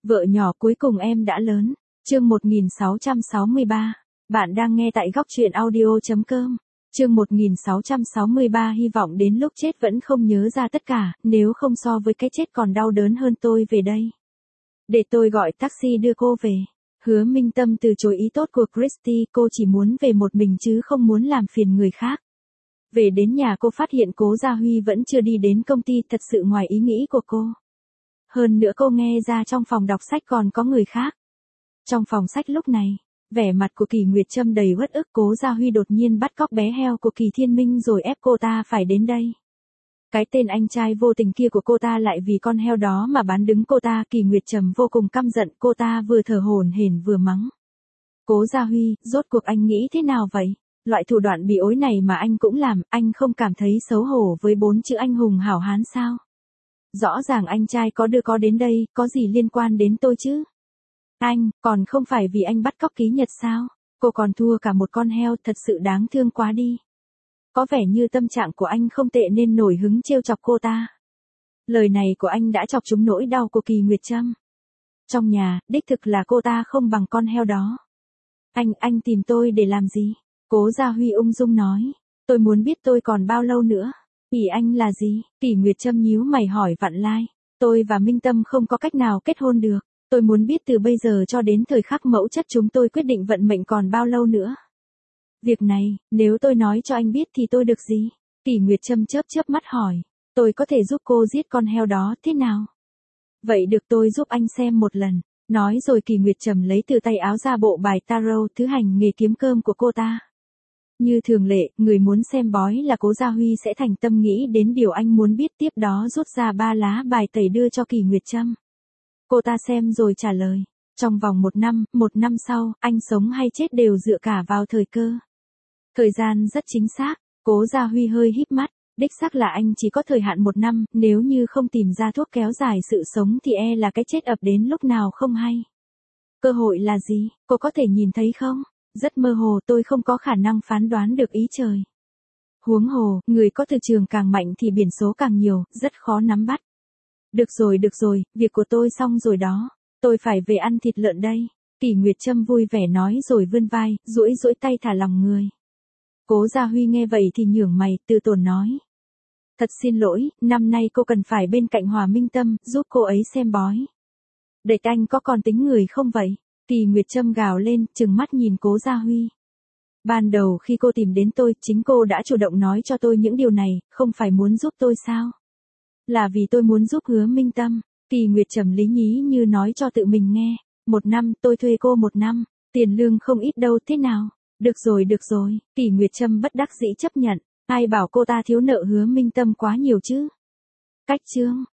Vợ nhỏ cuối cùng em đã lớn. Chương 1663. Bạn đang nghe tại góc truyện audio.com. Chương 1663 hy vọng đến lúc chết vẫn không nhớ ra tất cả, nếu không so với cái chết còn đau đớn hơn tôi về đây. Để tôi gọi taxi đưa cô về. Hứa Minh Tâm từ chối ý tốt của Christy, cô chỉ muốn về một mình chứ không muốn làm phiền người khác. Về đến nhà cô phát hiện Cố Gia Huy vẫn chưa đi đến công ty, thật sự ngoài ý nghĩ của cô. Hơn nữa cô nghe ra trong phòng đọc sách còn có người khác. Trong phòng sách lúc này, vẻ mặt của Kỳ Nguyệt Trâm đầy uất ức. Cố Gia Huy đột nhiên bắt cóc bé heo của Kỳ Thiên Minh rồi ép cô ta phải đến đây. Cái tên anh trai vô tình kia của cô ta lại vì con heo đó mà bán đứng cô ta. Kỳ Nguyệt Trâm vô cùng căm giận, cô ta vừa thở hổn hển vừa mắng. Cố Gia Huy, rốt cuộc anh nghĩ thế nào vậy? Loại thủ đoạn bị ối này mà anh cũng làm, anh không cảm thấy xấu hổ với 4 chữ anh hùng hảo hán sao? Rõ ràng anh trai có đưa có đến đây, có gì liên quan đến tôi chứ? Anh, còn không phải vì anh bắt cóc Ký Nhật sao? Cô còn thua cả một con heo, thật sự đáng thương quá đi. Có vẻ như tâm trạng của anh không tệ nên nổi hứng trêu chọc cô ta. Lời này của anh đã chọc trúng nỗi đau của Kỳ Nguyệt Trâm. Trong nhà, đích thực là cô ta không bằng con heo đó. Anh tìm tôi để làm gì? Cố Gia Huy ung dung nói. Tôi muốn biết tôi còn bao lâu nữa. Ý anh là gì? Kỳ Nguyệt Trâm nhíu mày hỏi vặn lai. Tôi và Minh Tâm không có cách nào kết hôn được. Tôi muốn biết từ bây giờ cho đến thời khắc mẫu chất chúng tôi quyết định vận mệnh còn bao lâu nữa. Việc này, nếu tôi nói cho anh biết thì tôi được gì? Kỳ Nguyệt Trâm chớp mắt hỏi. Tôi có thể giúp cô giết con heo đó thế nào? Vậy được, tôi giúp anh xem một lần. Nói rồi Kỳ Nguyệt Trâm lấy từ tay áo ra bộ bài tarot thứ hành nghề kiếm cơm của cô ta. Như thường lệ, người muốn xem bói là Cố Gia Huy sẽ thành tâm nghĩ đến điều anh muốn biết, tiếp đó rút ra 3 lá bài tẩy đưa cho Kỳ Nguyệt Trâm. Cô ta xem rồi trả lời. Trong vòng 1 năm sau, anh sống hay chết đều dựa cả vào thời cơ. Thời gian rất chính xác. Cố Gia Huy hơi híp mắt. Đích xác là anh chỉ có thời hạn 1 năm, nếu như không tìm ra thuốc kéo dài sự sống thì là cái chết ập đến lúc nào không hay. Cơ hội là gì, cô có thể nhìn thấy không? Rất mơ hồ, tôi không có khả năng phán đoán được ý trời. Huống hồ, người có từ trường càng mạnh thì biển số càng nhiều, rất khó nắm bắt. Được rồi, việc của tôi xong rồi đó. Tôi phải về ăn thịt lợn đây. Kỳ Nguyệt Trâm vui vẻ nói rồi vươn vai, duỗi tay thả lòng người. Cố Gia Huy nghe vậy thì nhướng mày, từ tốn nói. Thật xin lỗi, năm nay cô cần phải bên cạnh Hòa Minh Tâm, giúp cô ấy xem bói. Địch anh có còn tính người không vậy? Kỳ Nguyệt Trâm gào lên, trừng mắt nhìn Cố Gia Huy. Ban đầu khi cô tìm đến tôi, chính cô đã chủ động nói cho tôi những điều này, không phải muốn giúp tôi sao? Là vì tôi muốn giúp Hứa Minh Tâm. Kỳ Nguyệt Trâm lý nhí như nói cho tự mình nghe. 1 năm, tôi thuê cô 1 năm, tiền lương không ít đâu, thế nào? Được rồi, Kỳ Nguyệt Trâm bất đắc dĩ chấp nhận. Ai bảo cô ta thiếu nợ Hứa Minh Tâm quá nhiều chứ? Cách chương.